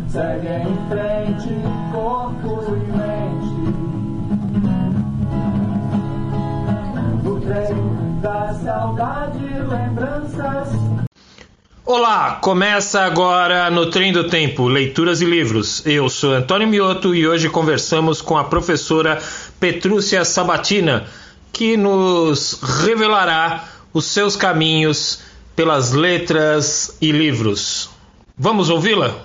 segue em frente, corpo e mente. No trem da saudade, lembranças. Olá, começa agora no Trem do Tempo, Leituras e Livros. Eu sou Antônio Mioto e hoje conversamos com a professora Petrúcia Sabatina, que nos revelará os seus caminhos pelas letras e livros. Vamos ouvi-la?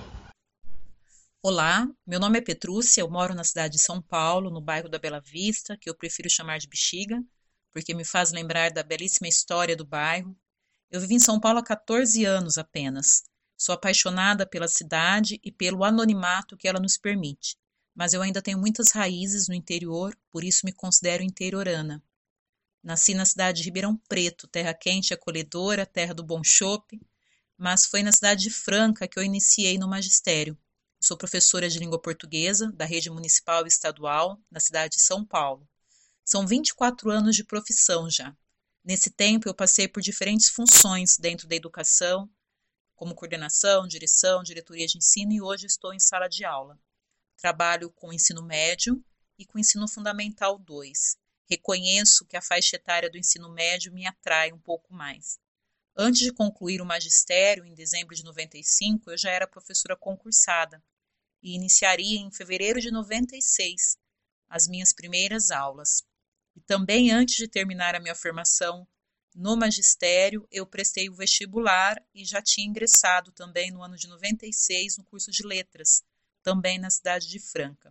Olá, meu nome é Petrúcia, eu moro na cidade de São Paulo, no bairro da Bela Vista, que eu prefiro chamar de Bexiga, porque me faz lembrar da belíssima história do bairro. Eu vivi em São Paulo há 14 anos apenas. Sou apaixonada pela cidade e pelo anonimato que ela nos permite, mas eu ainda tenho muitas raízes no interior, por isso me considero interiorana. Nasci na cidade de Ribeirão Preto, terra quente e acolhedora, terra do bom chopp, mas foi na cidade de Franca que eu iniciei no magistério. Sou professora de língua portuguesa da rede municipal e estadual na cidade de São Paulo. São 24 anos de profissão já. Nesse tempo, eu passei por diferentes funções dentro da educação, como coordenação, direção, diretoria de ensino, e hoje estou em sala de aula. Trabalho com ensino médio e com ensino fundamental 2. Reconheço que a faixa etária do ensino médio me atrai um pouco mais. Antes de concluir o magistério, em dezembro de 95, eu já era professora concursada e iniciaria em fevereiro de 96 as minhas primeiras aulas. E também, antes de terminar a minha formação no magistério, eu prestei o vestibular e já tinha ingressado também no ano de 96 no curso de letras, também na cidade de Franca.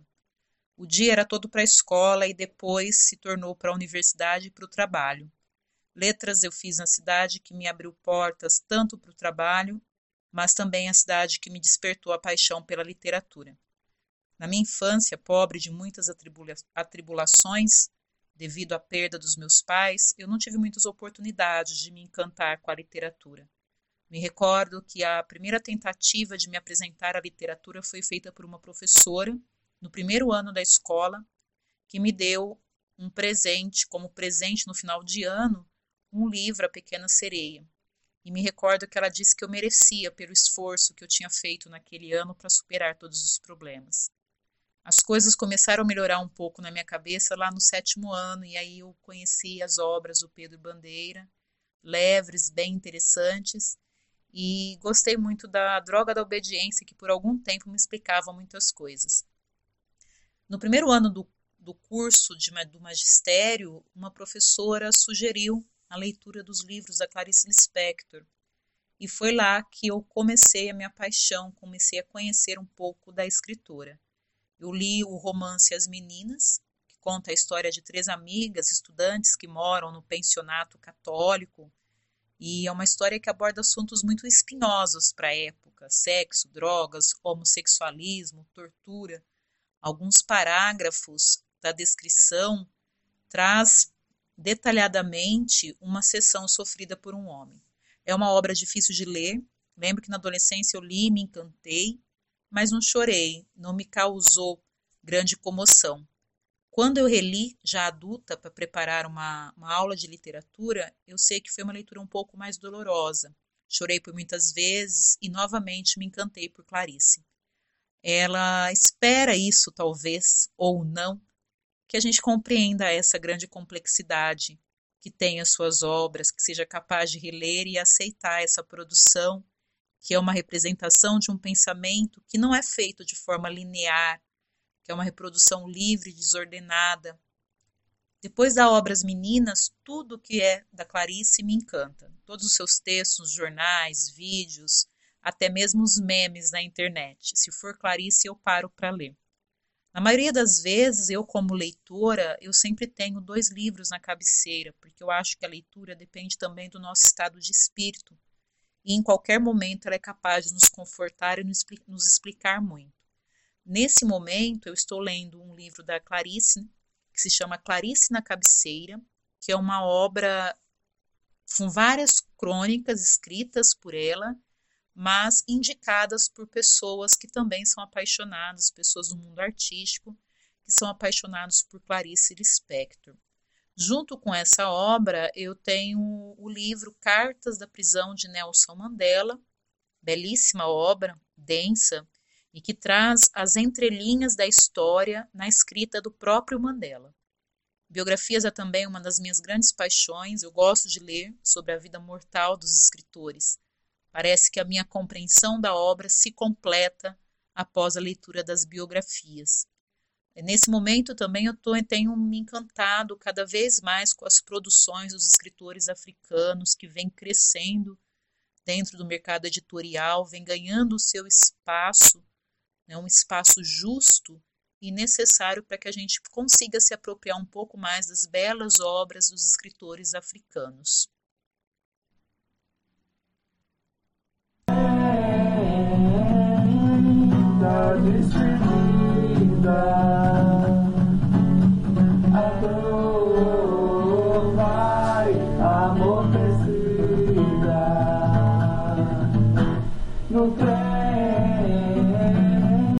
O dia era todo para a escola e depois se tornou para a universidade e para o trabalho. Letras eu fiz na cidade que me abriu portas tanto para o trabalho, mas também a cidade que me despertou a paixão pela literatura. Na minha infância, pobre de muitas atribulações, devido à perda dos meus pais, eu não tive muitas oportunidades de me encantar com a literatura. Me recordo que a primeira tentativa de me apresentar à literatura foi feita por uma professora, no primeiro ano da escola, que me deu um presente, como presente no final de ano, um livro, A Pequena Sereia. E me recordo que ela disse que eu merecia pelo esforço que eu tinha feito naquele ano para superar todos os problemas. As coisas começaram a melhorar um pouco na minha cabeça lá no 7º ano, e aí eu conheci as obras do Pedro Bandeira, leves, bem interessantes, e gostei muito da Droga da Obediência, que por algum tempo me explicava muitas coisas. No primeiro ano do curso do magistério, uma professora sugeriu a leitura dos livros da Clarice Lispector, e foi lá que eu comecei a minha paixão, comecei a conhecer um pouco da escritora. Eu li o romance As Meninas, que conta a história de 3 amigas, estudantes que moram no pensionato católico, e é uma história que aborda assuntos muito espinhosos para a época: sexo, drogas, homossexualismo, tortura. Alguns parágrafos da descrição traz detalhadamente uma sessão sofrida por um homem. É uma obra difícil de ler. Lembro que na adolescência eu li e me encantei, mas não chorei, não me causou grande comoção. Quando eu reli, já adulta, para preparar uma aula de literatura, eu sei que foi uma leitura um pouco mais dolorosa. Chorei por muitas vezes e novamente me encantei por Clarice. Ela espera isso, talvez, ou não, que a gente compreenda essa grande complexidade que tem as suas obras, que seja capaz de reler e aceitar essa produção, que é uma representação de um pensamento que não é feito de forma linear, que é uma reprodução livre, desordenada. Depois da obra As Meninas, tudo que é da Clarice me encanta. Todos os seus textos, jornais, vídeos, até mesmo os memes na internet. Se for Clarice, eu paro para ler. Na maioria das vezes, eu como leitora, eu sempre tenho 2 livros na cabeceira, porque eu acho que a leitura depende também do nosso estado de espírito. E em qualquer momento ela é capaz de nos confortar e nos explicar muito. Nesse momento, eu estou lendo um livro da Clarice, que se chama Clarice na Cabeceira, que é uma obra com várias crônicas escritas por ela, mas indicadas por pessoas que também são apaixonadas, pessoas do mundo artístico, que são apaixonados por Clarice Lispector. Junto com essa obra, eu tenho o livro Cartas da Prisão de Nelson Mandela, belíssima obra, densa, e que traz as entrelinhas da história na escrita do próprio Mandela. Biografias é também uma das minhas grandes paixões. Eu gosto de ler sobre a vida mortal dos escritores. Parece que a minha compreensão da obra se completa após a leitura das biografias. Nesse momento também tenho me encantado cada vez mais com as produções dos escritores africanos que vêm crescendo dentro do mercado editorial, vêm ganhando o seu espaço, né, um espaço justo e necessário para que a gente consiga se apropriar um pouco mais das belas obras dos escritores africanos. A dor vai amortecida no trem.